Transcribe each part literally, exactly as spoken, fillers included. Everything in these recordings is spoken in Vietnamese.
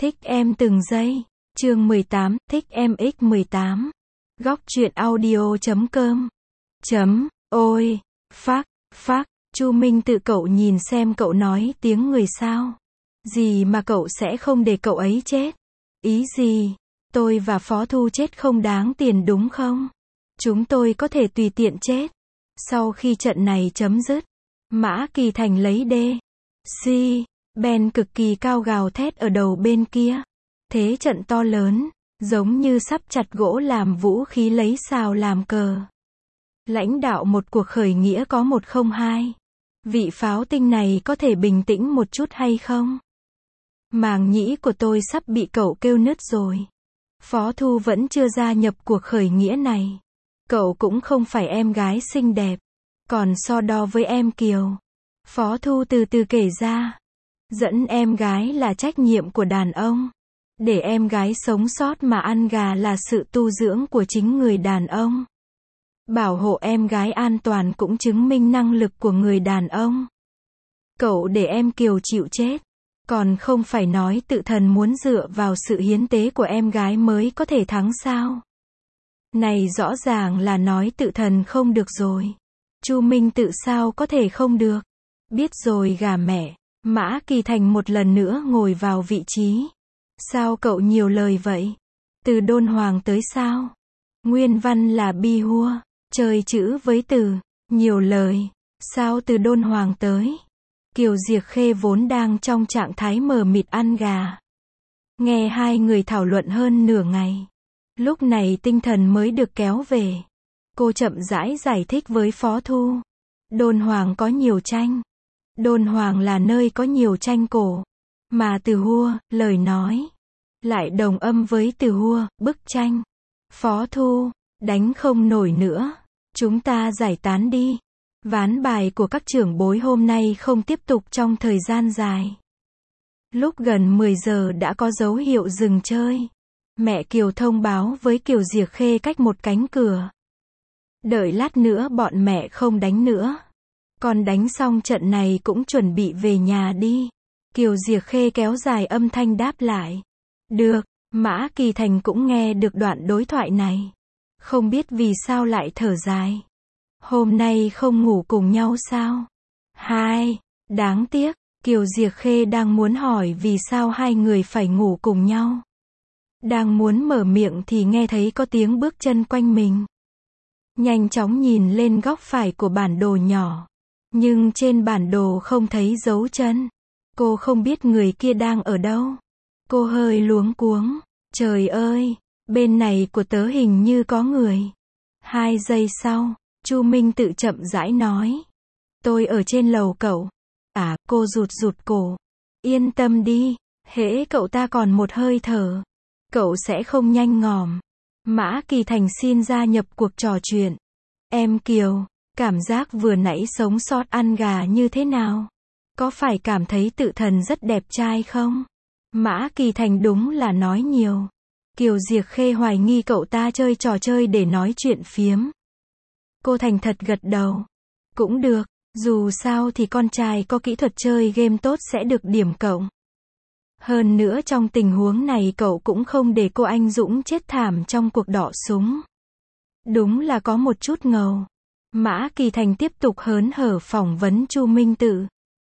Thích em từng giây. Chương mười tám, thích em x mười tám. Góc truyện audio chấm com. Chấm, ôi, phác, phác, Chu Minh Tự cậu nhìn xem cậu nói tiếng người sao. Gì mà cậu sẽ không để cậu ấy chết? Ý gì? Tôi và Phó Thu chết không đáng tiền đúng không? Chúng tôi có thể tùy tiện chết. Sau khi trận này chấm dứt, Mã Kỳ Thành lấy đê. Si, Ben cực kỳ cao gào thét ở đầu bên kia. Thế trận to lớn, giống như sắp chặt gỗ làm vũ khí lấy sào làm cờ. Lãnh đạo một cuộc khởi nghĩa có một không hai. Vị pháo tinh này có thể bình tĩnh một chút hay không? Màng nhĩ của tôi sắp bị cậu kêu nứt rồi. Phó Thu vẫn chưa gia nhập cuộc khởi nghĩa này. Cậu cũng không phải em gái xinh đẹp. Còn so đo với em Kiều. Phó Thu từ từ kể ra. Dẫn em gái là trách nhiệm của đàn ông. Để em gái sống sót mà ăn gà là sự tu dưỡng của chính người đàn ông. Bảo hộ em gái an toàn cũng chứng minh năng lực của người đàn ông. Cậu để em Kiều chịu chết. Còn không phải nói Tự Thần muốn dựa vào sự hiến tế của em gái mới có thể thắng sao? Này rõ ràng là nói Tự Thần không được rồi. Chu Minh Tự sao có thể không được? Biết rồi gà mẹ. Mã Kỳ Thành một lần nữa ngồi vào vị trí. Sao cậu nhiều lời vậy? Từ đôn hoàng tới sao? Nguyên văn là bi hua. Chơi chữ với từ. Nhiều lời. Sao từ đôn hoàng tới? Kiều Diệc Khê vốn đang trong trạng thái mờ mịt ăn gà. Nghe hai người thảo luận hơn nửa ngày. Lúc này tinh thần mới được kéo về. Cô chậm rãi giải thích với Phó Thu. Đôn hoàng có nhiều tranh. Đôn hoàng là nơi có nhiều tranh cổ. Mà từ hua, lời nói. Lại đồng âm với từ hua, bức tranh. Phó Thu, đánh không nổi nữa. Chúng ta giải tán đi. Ván bài của các trưởng bối hôm nay không tiếp tục trong thời gian dài. Lúc gần mười giờ đã có dấu hiệu dừng chơi. Mẹ Kiều thông báo với Kiều Diệc Khê cách một cánh cửa. Đợi lát nữa bọn mẹ không đánh nữa. Con đánh xong trận này cũng chuẩn bị về nhà đi. Kiều Diệc Khê kéo dài âm thanh đáp lại. Được, Mã Kỳ Thành cũng nghe được đoạn đối thoại này. Không biết vì sao lại thở dài. Hôm nay không ngủ cùng nhau sao? Hai, đáng tiếc, Kiều Diệc Khê đang muốn hỏi vì sao hai người phải ngủ cùng nhau. Đang muốn mở miệng thì nghe thấy có tiếng bước chân quanh mình. Nhanh chóng nhìn lên góc phải của bản đồ nhỏ. Nhưng trên bản đồ không thấy dấu chân. Cô không biết người kia đang ở đâu. Cô hơi luống cuống. Trời ơi, bên này của tớ hình như có người. Hai giây sau, Chu Minh Tự chậm rãi nói. Tôi ở trên lầu cậu. À, cô rụt rụt cổ. Yên tâm đi, hễ cậu ta còn một hơi thở. Cậu sẽ không nhanh ngòm. Mã Kỳ Thành xin gia nhập cuộc trò chuyện. Em Kiều, cảm giác vừa nãy sống sót ăn gà như thế nào? Có phải cảm thấy Tự Thần rất đẹp trai không? Mã Kỳ Thành đúng là nói nhiều. Kiều Diệc Khê hoài nghi cậu ta chơi trò chơi để nói chuyện phiếm. Cô thành thật gật đầu. Cũng được, dù sao thì con trai có kỹ thuật chơi game tốt sẽ được điểm cộng. Hơn nữa trong tình huống này cậu cũng không để cô anh dũng chết thảm trong cuộc đọ súng. Đúng là có một chút ngầu. Mã Kỳ Thành tiếp tục hớn hở phỏng vấn Chu Minh Tự.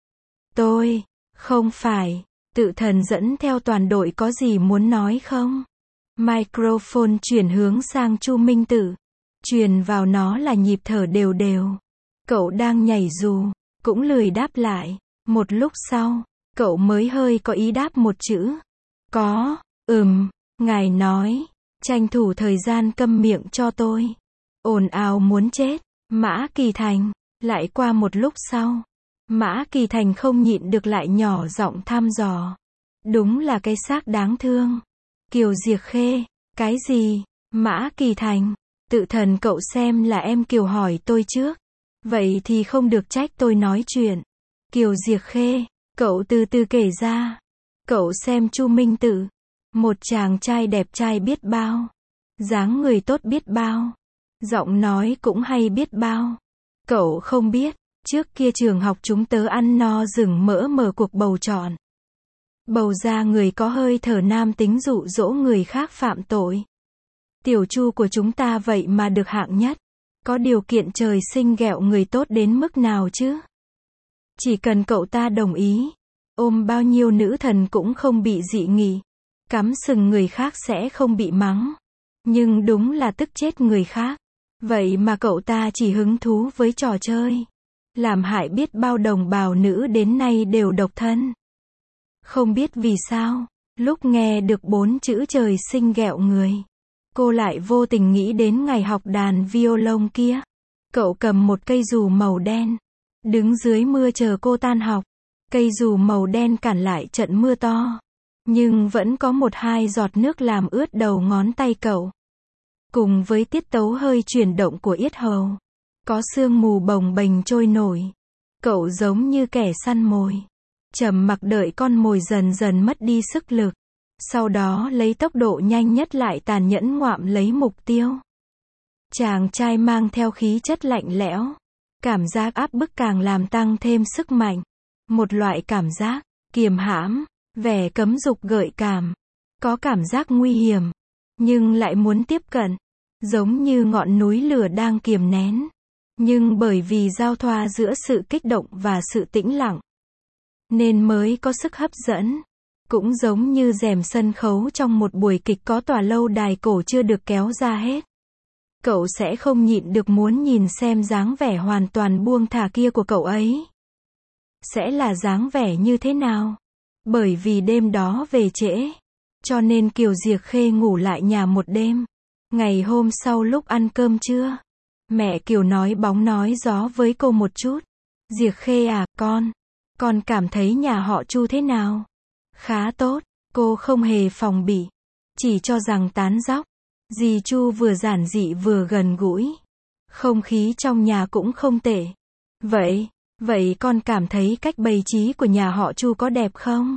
Tôi, không phải, Tự Thần dẫn theo toàn đội có gì muốn nói không? Microphone chuyển hướng sang Chu Minh Tự. Truyền vào nó là nhịp thở đều đều. Cậu đang nhảy dù, cũng lười đáp lại. Một lúc sau, cậu mới hơi có ý đáp một chữ. Có, ừm, ngài nói, tranh thủ thời gian câm miệng cho tôi. Ồn ào muốn chết, Mã Kỳ Thành, lại qua một lúc sau. Mã Kỳ Thành không nhịn được lại nhỏ giọng thăm dò. Đúng là cái xác đáng thương. Kiều Diệc Khê, cái gì? Mã Kỳ Thành, Tự Thần cậu xem là em Kiều hỏi tôi trước. Vậy thì không được trách tôi nói chuyện. Kiều Diệc Khê, cậu từ từ kể ra. Cậu xem Chu Minh Tự. Một chàng trai đẹp trai biết bao. Dáng người tốt biết bao. Giọng nói cũng hay biết bao. Cậu không biết, trước kia trường học chúng tớ ăn no rừng mỡ mở cuộc bầu chọn. Bầu ra người có hơi thở nam tính dụ dỗ người khác phạm tội. Tiểu Chu của chúng ta vậy mà được hạng nhất. Có điều kiện trời sinh ghẹo người tốt đến mức nào chứ? Chỉ cần cậu ta đồng ý, ôm bao nhiêu nữ thần cũng không bị dị nghị. Cắm sừng người khác sẽ không bị mắng. Nhưng đúng là tức chết người khác. Vậy mà cậu ta chỉ hứng thú với trò chơi. Làm hại biết bao đồng bào nữ đến nay đều độc thân. Không biết vì sao, lúc nghe được bốn chữ trời sinh ghẹo người, cô lại vô tình nghĩ đến ngày học đàn violon kia. Cậu cầm một cây dù màu đen, đứng dưới mưa chờ cô tan học. Cây dù màu đen cản lại trận mưa to. Nhưng vẫn có một hai giọt nước làm ướt đầu ngón tay cậu. Cùng với tiết tấu hơi chuyển động của yết hầu, có sương mù bồng bềnh trôi nổi. Cậu giống như kẻ săn mồi, trầm mặc đợi con mồi dần dần mất đi sức lực. Sau đó lấy tốc độ nhanh nhất lại tàn nhẫn ngoạm lấy mục tiêu. Chàng trai mang theo khí chất lạnh lẽo. Cảm giác áp bức càng làm tăng thêm sức mạnh. Một loại cảm giác kiềm hãm, vẻ cấm dục gợi cảm. Có cảm giác nguy hiểm, nhưng lại muốn tiếp cận. Giống như ngọn núi lửa đang kiềm nén. Nhưng bởi vì giao thoa giữa sự kích động và sự tĩnh lặng, nên mới có sức hấp dẫn. Cũng giống như rèm sân khấu trong một buổi kịch có tòa lâu đài cổ chưa được kéo ra hết. Cậu sẽ không nhịn được muốn nhìn xem dáng vẻ hoàn toàn buông thả kia của cậu ấy sẽ là dáng vẻ như thế nào. Bởi vì đêm đó về trễ, cho nên Kiều Diệc Khê ngủ lại nhà một đêm. Ngày hôm sau lúc ăn cơm trưa, mẹ Kiều nói bóng nói gió với cô một chút. Diệc Khê à, con, con cảm thấy nhà họ Chu thế nào? Khá tốt, cô không hề phòng bị, chỉ cho rằng tán dóc. Dì Chu vừa giản dị vừa gần gũi. Không khí trong nhà cũng không tệ. Vậy, vậy con cảm thấy cách bày trí của nhà họ Chu có đẹp không?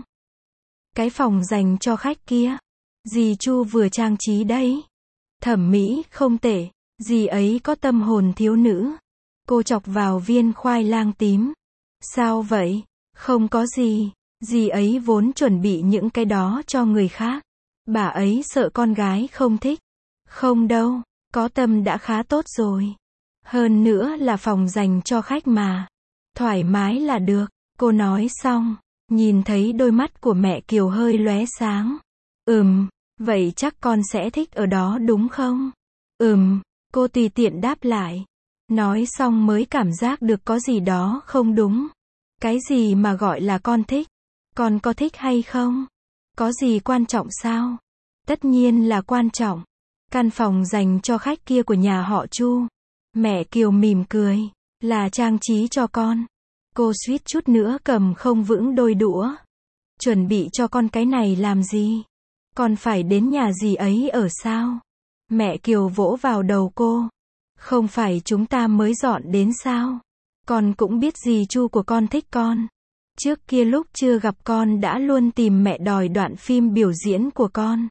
Cái phòng dành cho khách kia, dì Chu vừa trang trí đấy. Thẩm mỹ không tệ, dì ấy có tâm hồn thiếu nữ. Cô chọc vào viên khoai lang tím. Sao vậy? Không có gì. Dì ấy vốn chuẩn bị những cái đó cho người khác. Bà ấy sợ con gái không thích. Không đâu, có tâm đã khá tốt rồi. Hơn nữa là phòng dành cho khách mà. Thoải mái là được. Cô nói xong, nhìn thấy đôi mắt của mẹ Kiều hơi lóe sáng. Ừm, vậy chắc con sẽ thích ở đó đúng không? Ừm, cô tùy tiện đáp lại. Nói xong mới cảm giác được có gì đó không đúng. Cái gì mà gọi là con thích? Con có thích hay không? Có gì quan trọng sao? Tất nhiên là quan trọng. Căn phòng dành cho khách kia của nhà họ Chu. Mẹ Kiều mỉm cười. Là trang trí cho con. Cô suýt chút nữa cầm không vững đôi đũa. Chuẩn bị cho con cái này làm gì? Con phải đến nhà dì ấy ở sao? Mẹ Kiều vỗ vào đầu cô. Không phải chúng ta mới dọn đến sao? Con cũng biết dì Chu của con thích con. Trước kia lúc chưa gặp con đã luôn tìm mẹ đòi đoạn phim biểu diễn của con.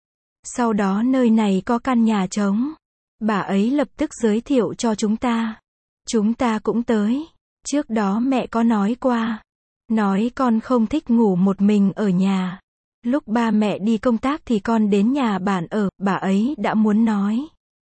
Sau đó nơi này có căn nhà trống. Bà ấy lập tức giới thiệu cho chúng ta. Chúng ta cũng tới. Trước đó mẹ có nói qua. Nói con không thích ngủ một mình ở nhà. Lúc ba mẹ đi công tác thì con đến nhà bạn ở, bà ấy đã muốn nói.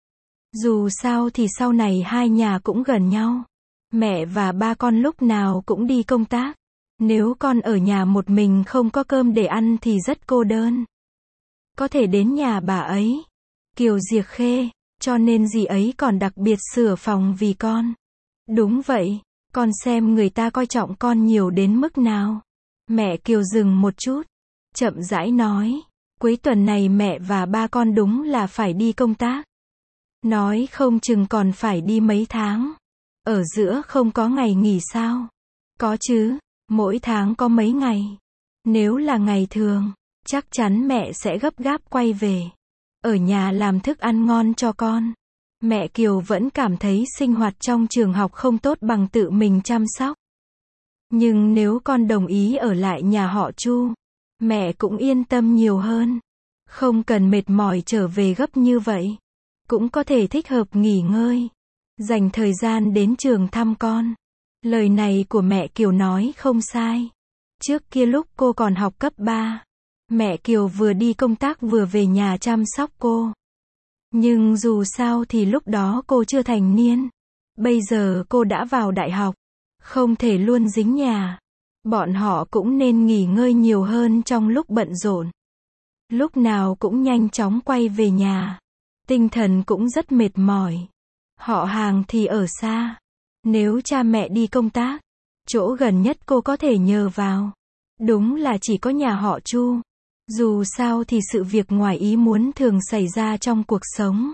Dù sao thì sau này hai nhà cũng gần nhau. Mẹ và ba con lúc nào cũng đi công tác. Nếu con ở nhà một mình không có cơm để ăn thì rất cô đơn. Có thể đến nhà bà ấy. Kiều Diệc Khê, cho nên dì ấy còn đặc biệt sửa phòng vì con. Đúng vậy, con xem người ta coi trọng con nhiều đến mức nào. Mẹ Kiều dừng một chút, chậm rãi nói, cuối tuần này mẹ và ba con đúng là phải đi công tác. Nói không chừng còn phải đi mấy tháng. Ở giữa không có ngày nghỉ sao? Có chứ, mỗi tháng có mấy ngày. Nếu là ngày thường, chắc chắn mẹ sẽ gấp gáp quay về. Ở nhà làm thức ăn ngon cho con. Mẹ Kiều vẫn cảm thấy sinh hoạt trong trường học không tốt bằng tự mình chăm sóc. Nhưng nếu con đồng ý ở lại nhà họ Chu, mẹ cũng yên tâm nhiều hơn. Không cần mệt mỏi trở về gấp như vậy. Cũng có thể thích hợp nghỉ ngơi. Dành thời gian đến trường thăm con. Lời này của mẹ Kiều nói không sai. Trước kia lúc cô còn học cấp ba, mẹ Kiều vừa đi công tác vừa về nhà chăm sóc cô. Nhưng dù sao thì lúc đó cô chưa thành niên. Bây giờ cô đã vào đại học, không thể luôn dính nhà. Bọn họ cũng nên nghỉ ngơi nhiều hơn trong lúc bận rộn. Lúc nào cũng nhanh chóng quay về nhà. Tinh thần cũng rất mệt mỏi. Họ hàng thì ở xa. Nếu cha mẹ đi công tác, chỗ gần nhất cô có thể nhờ vào, đúng là chỉ có nhà họ Chu. Dù sao thì sự việc ngoài ý muốn thường xảy ra trong cuộc sống.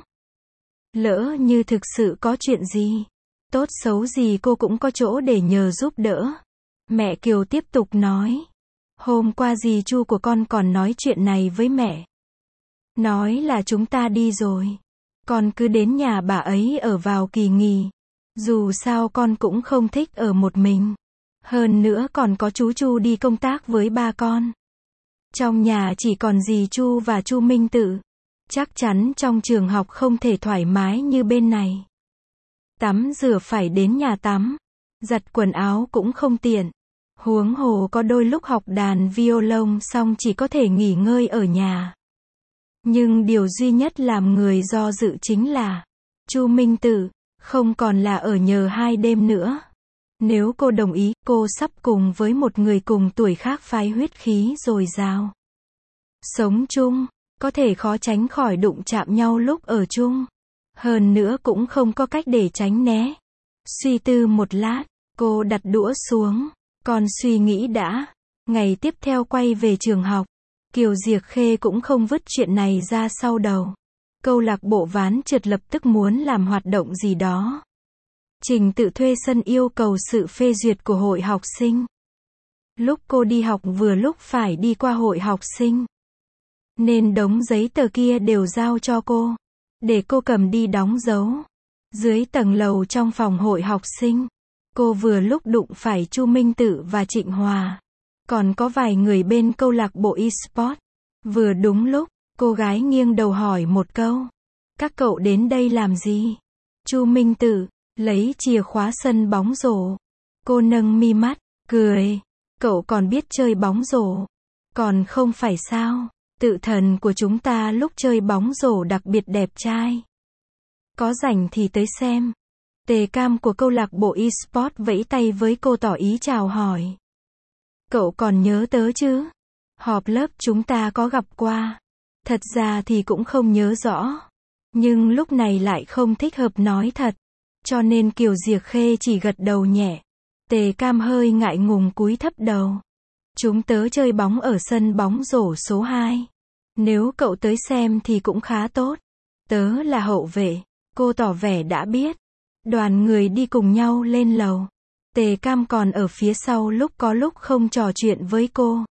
Lỡ như thực sự có chuyện gì, tốt xấu gì cô cũng có chỗ để nhờ giúp đỡ. Mẹ Kiều tiếp tục nói. Hôm qua dì Chu của con còn nói chuyện này với mẹ. Nói là chúng ta đi rồi, con cứ đến nhà bà ấy ở vào kỳ nghỉ. Dù sao con cũng không thích ở một mình. Hơn nữa còn có chú Chu đi công tác với ba con. Trong nhà chỉ còn dì Chu và Chu Minh Tự. Chắc chắn trong trường học không thể thoải mái như bên này. Tắm rửa phải đến nhà tắm. Giặt quần áo cũng không tiện. Huống hồ có đôi lúc học đàn violon xong chỉ có thể nghỉ ngơi ở nhà. Nhưng điều duy nhất làm người do dự chính là Chu Minh Tự không còn là ở nhờ hai đêm nữa. Nếu cô đồng ý, cô sắp cùng với một người cùng tuổi khác phái huyết khí dồi dào. Sống chung, có thể khó tránh khỏi đụng chạm nhau lúc ở chung. Hơn nữa cũng không có cách để tránh né. Suy tư một lát, cô đặt đũa xuống. Còn suy nghĩ đã. Ngày tiếp theo quay về trường học, Kiều Diệc Khê cũng không vứt chuyện này ra sau đầu. Câu lạc bộ ván trượt lập tức muốn làm hoạt động gì đó. Trình tự thuê sân yêu cầu sự phê duyệt của hội học sinh. Lúc cô đi học vừa lúc phải đi qua hội học sinh, nên đống giấy tờ kia đều giao cho cô, để cô cầm đi đóng dấu. Dưới tầng lầu trong phòng hội học sinh, cô vừa lúc đụng phải Chu Minh Tự và Trịnh Hòa. Còn có vài người bên câu lạc bộ eSport. Vừa đúng lúc, cô gái nghiêng đầu hỏi một câu. Các cậu đến đây làm gì? Chu Minh Tự lấy chìa khóa sân bóng rổ. Cô nâng mi mắt, cười. Cậu còn biết chơi bóng rổ? Còn không phải sao? Tự thần của chúng ta lúc chơi bóng rổ đặc biệt đẹp trai. Có rảnh thì tới xem. Tề Cam của câu lạc bộ eSport vẫy tay với cô tỏ ý chào hỏi. Cậu còn nhớ tớ chứ? Họp lớp chúng ta có gặp qua. Thật ra thì cũng không nhớ rõ. Nhưng lúc này lại không thích hợp nói thật. Cho nên Kiều Diệc Khê chỉ gật đầu nhẹ. Tề Cam hơi ngại ngùng cúi thấp đầu. Chúng tớ chơi bóng ở sân bóng rổ số hai. Nếu cậu tới xem thì cũng khá tốt. Tớ là hậu vệ. Cô tỏ vẻ đã biết. Đoàn người đi cùng nhau lên lầu. Tề Cam còn ở phía sau lúc có lúc không trò chuyện với cô.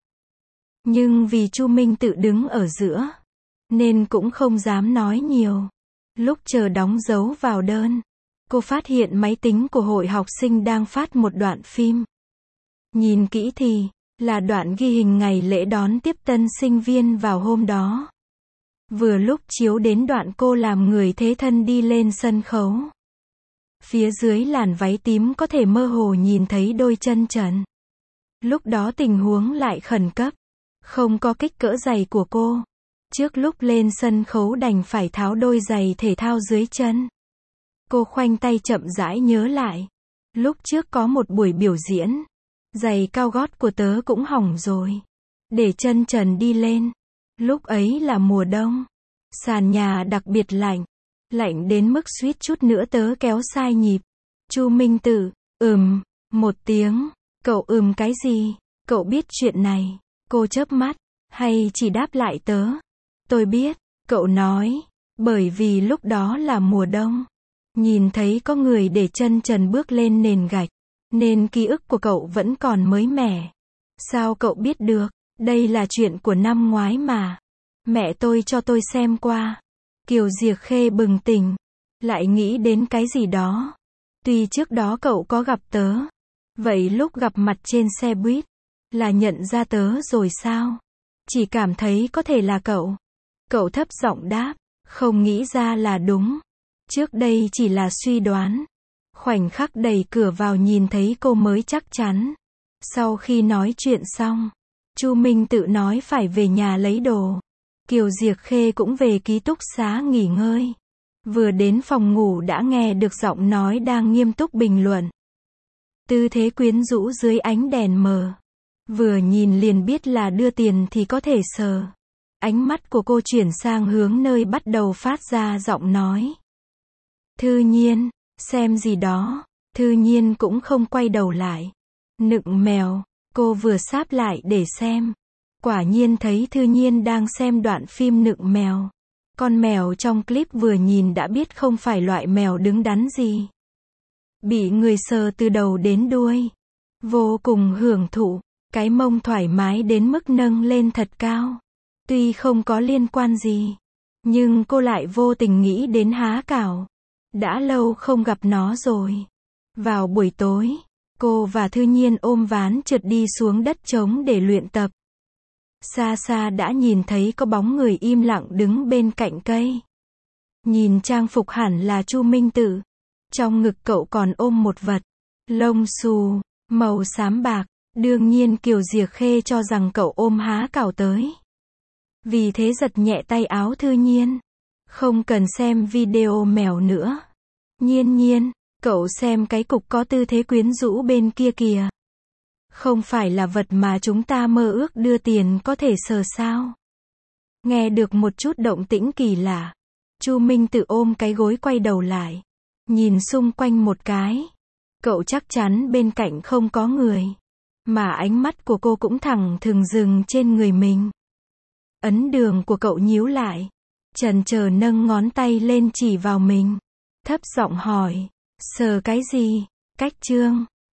Nhưng vì Chu Minh Tự đứng ở giữa, nên cũng không dám nói nhiều. Lúc chờ đóng dấu vào đơn, cô phát hiện máy tính của hội học sinh đang phát một đoạn phim. Nhìn kỹ thì, là đoạn ghi hình ngày lễ đón tiếp tân sinh viên vào hôm đó. Vừa lúc chiếu đến đoạn cô làm người thế thân đi lên sân khấu. Phía dưới làn váy tím có thể mơ hồ nhìn thấy đôi chân trần. Lúc đó tình huống lại khẩn cấp. Không có kích cỡ giày của cô. Trước lúc lên sân khấu đành phải tháo đôi giày thể thao dưới chân. Cô khoanh tay chậm rãi nhớ lại. Lúc trước có một buổi biểu diễn. Giày cao gót của tớ cũng hỏng rồi. Để chân trần đi lên. Lúc ấy là mùa đông. Sàn nhà đặc biệt lạnh. Lạnh đến mức suýt chút nữa tớ kéo sai nhịp. Chu Minh Tự, ừm, một tiếng. Cậu ừm cái gì? Cậu biết chuyện này. Cô chớp mắt, hay chỉ đáp lại tớ. Tôi biết, cậu nói. Bởi vì lúc đó là mùa đông. Nhìn thấy có người để chân trần bước lên nền gạch. Nên ký ức của cậu vẫn còn mới mẻ. Sao cậu biết được? Đây là chuyện của năm ngoái mà. Mẹ tôi cho tôi xem qua. Kiều Diệc Khê bừng tỉnh. Lại nghĩ đến cái gì đó. Tuy trước đó cậu có gặp tớ. Vậy lúc gặp mặt trên xe buýt, là nhận ra tớ rồi sao? Chỉ cảm thấy có thể là cậu. Cậu thấp giọng đáp. Không nghĩ ra là đúng. Trước đây chỉ là suy đoán. Khoảnh khắc đẩy cửa vào nhìn thấy cô mới chắc chắn. Sau khi nói chuyện xong, Chu Minh Tự nói phải về nhà lấy đồ. Kiều Diệc Khê cũng về ký túc xá nghỉ ngơi. Vừa đến phòng ngủ đã nghe được giọng nói đang nghiêm túc bình luận. Tư thế quyến rũ dưới ánh đèn mờ. Vừa nhìn liền biết là đưa tiền thì có thể sờ. Ánh mắt của cô chuyển sang hướng nơi bắt đầu phát ra giọng nói. Thư Nhiên, xem gì đó. Thư Nhiên cũng không quay đầu lại. Nựng mèo, cô vừa sáp lại để xem. Quả nhiên thấy Thư Nhiên đang xem đoạn phim Nựng mèo. Con mèo trong clip vừa nhìn đã biết không phải loại mèo đứng đắn gì. Bị người sờ từ đầu đến đuôi. Vô cùng hưởng thụ, cái mông thoải mái đến mức nâng lên thật cao. Tuy không có liên quan gì, nhưng cô lại vô tình nghĩ đến há cảo. Đã lâu không gặp nó rồi. Vào buổi tối, cô và Thư Nhiên ôm ván trượt đi xuống đất trống để luyện tập. Xa xa đã nhìn thấy có bóng người im lặng đứng bên cạnh cây. Nhìn trang phục hẳn là Chu Minh Tự. Trong ngực cậu còn ôm một vật, lông xù, màu xám bạc. Đương nhiên Kiều Diệc Khê cho rằng cậu ôm há cảo tới. Vì thế giật nhẹ tay áo Thư Nhiên. Không cần xem video mèo nữa. Nhiên Nhiên, cậu xem cái cục có tư thế quyến rũ bên kia kìa. Không phải là vật mà chúng ta mơ ước đưa tiền có thể sờ sao? Nghe được một chút động tĩnh kỳ lạ. Chu Minh Tự ôm cái gối quay đầu lại. Nhìn xung quanh một cái. Cậu chắc chắn bên cạnh không có người. Mà ánh mắt của cô cũng thẳng thừng dừng trên người mình. Ấn đường của cậu nhíu lại. Chần chờ nâng ngón tay lên chỉ vào mình. Thấp giọng hỏi. Sờ cái gì? Cách trương.